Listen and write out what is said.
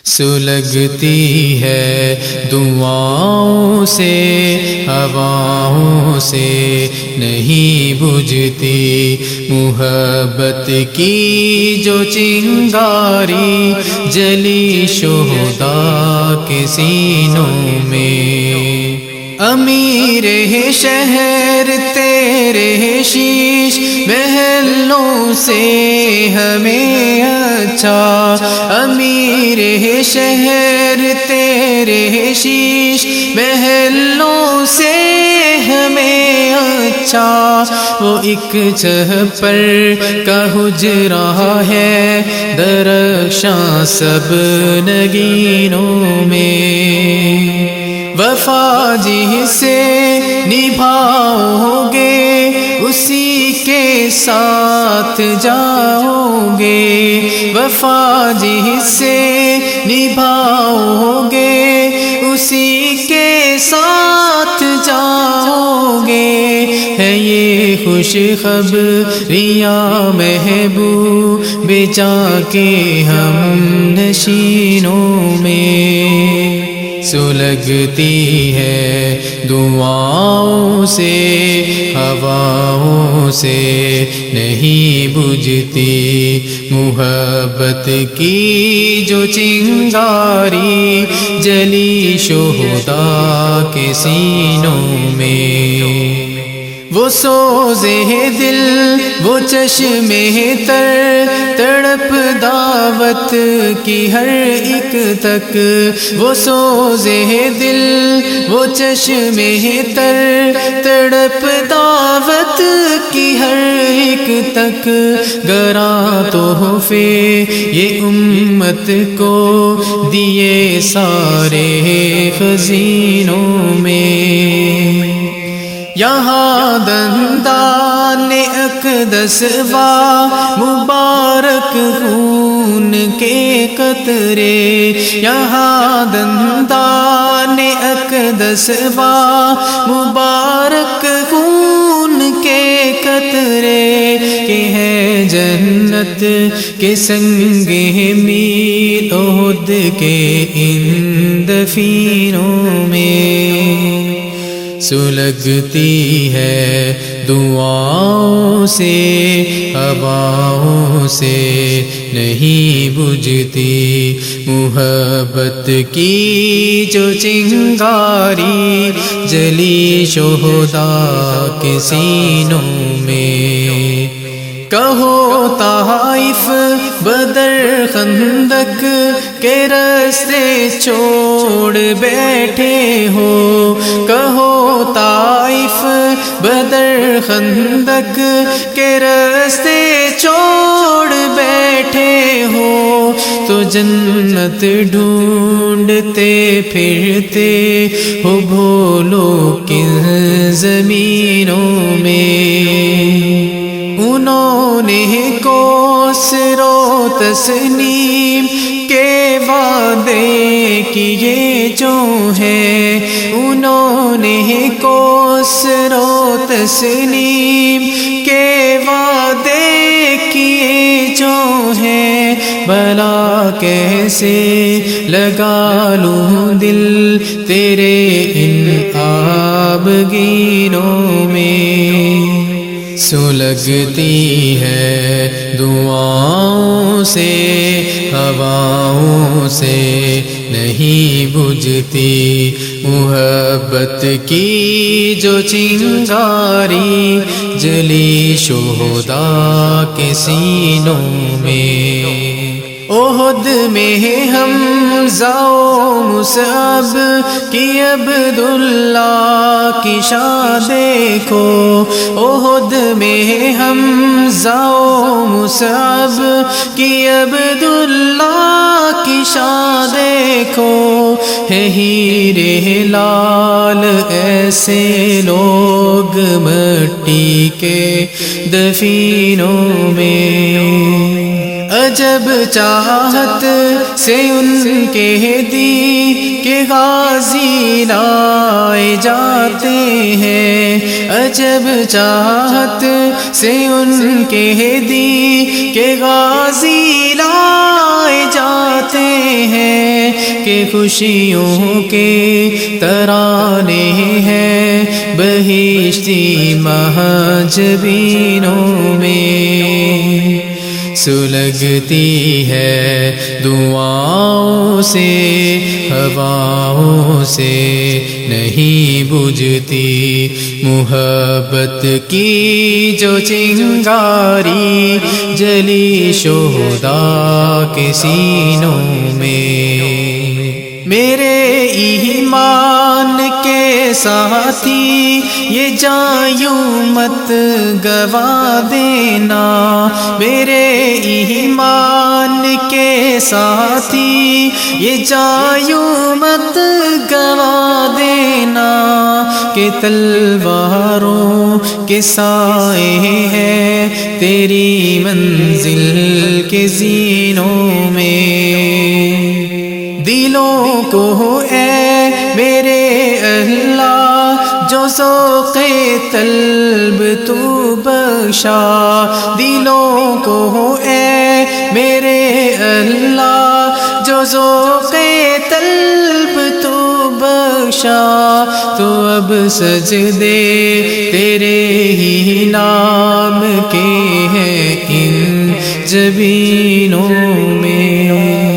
سلگتی ہے دعاؤں سے ہواؤں سے نہیں بجھتی محبت کی جو چنگاری جلی شہداء کے سینوں میں امیر شہر تیرے شیش محلوں سے ہمیں اچھا امیر شہر تیرے شیش محلوں سے ہمیں اچھا وہ ایک چھپر کا حجرہ ہے درخشاں سب نگینوں میں وفا جس سے نبھاؤ گے اسی کے ساتھ جاؤ گے وفا جس سے نبھاؤ گے اسی کے ساتھ جاؤ گے ہے یہ خوش خبریاں محبوب جا کے ہم نشینوں میں سلگتی ہے دعاؤں سے ہواؤں سے نہیں بجھتی محبت کی جو چنگاری جلی شہداء کے سینوں میں وہ سوزے دل وہ چشمے تر تڑپ دعوت کی ہر ایک تک وہ سوزے دل وہ چشمے تر تڑپ دعوت کی ہر ایک تک گراں تحفے یہ امت کو دیے سارے خزینوں میں یہاں دندان اقدس و مبارک خون کے قطرے یہاں دندان اقدس و مبارک خون کے قطرے کہ ہے جنت کے سنگ میر احد کے ان دفینوں میں سلگتی ہے دعاؤں سے ہواؤں سے نہیں بجھتی محبت کی جو چنگاری جلی شہداء کے سینوں میں کہو طائف بدر خندق کے راستے چھوڑ بیٹھے ہو کہو طائف بدر خندق کے راستے چھوڑ بیٹھے ہو تو جنت ڈھونڈتے پھرتے ہو بھولو کن زمینوں میں انہوں نے کوثر و تسنیم کے وعدے کیے جو ہیں انہوں نے کوثر و تسنیم کے وعدے کیے جو ہیں بھلا کیسے لگا لوں دل تیرے ان آبگینوں میں سلگتی ہے دعاؤں سے ہواؤں سے نہیں بجھتی محبت کی جو چنگاری جلی شہداء کے سینوں میں احد میں حمزہ و مصعب کی عبداللہ کی شان دیکھو احد میں حمزہ و مصعب کی عبداللہ کی شان دیکھو ہے ہیرے لال ایسے لوگ مٹی کے دفینوں میں عجب چاہت سے ان کے دی کہ غازی لائے جاتے ہیں عجب چاہت سے ان کے دی کہ غازی لائے جاتے ہیں کہ خوشیوں کے ترانے ہیں بہشتی مہجبینوں میں، سلگتی ہے دعاؤں سے ہواؤں سے نہیں بجھتی محبت کی جو چنگاری جلی شہداء کے سینوں میں۔ میرے ایمان کے ساتھی یہ جاں یوں مت گوا دینا، میرے ایمان کے ساتھی یہ جاں یوں مت گوا دینا کہ تلواروں کے سائے ہیں تیری منزل کے زینوں میں۔ دلوں کو اے میرے اللہ جو ذوق طلب تو بخشا، دلوں کو اے میرے اللہ جو ذوق طلب تو بخشا، تو اب سجدے تیرے ہی نام کے ہیں ان جبینوں میں۔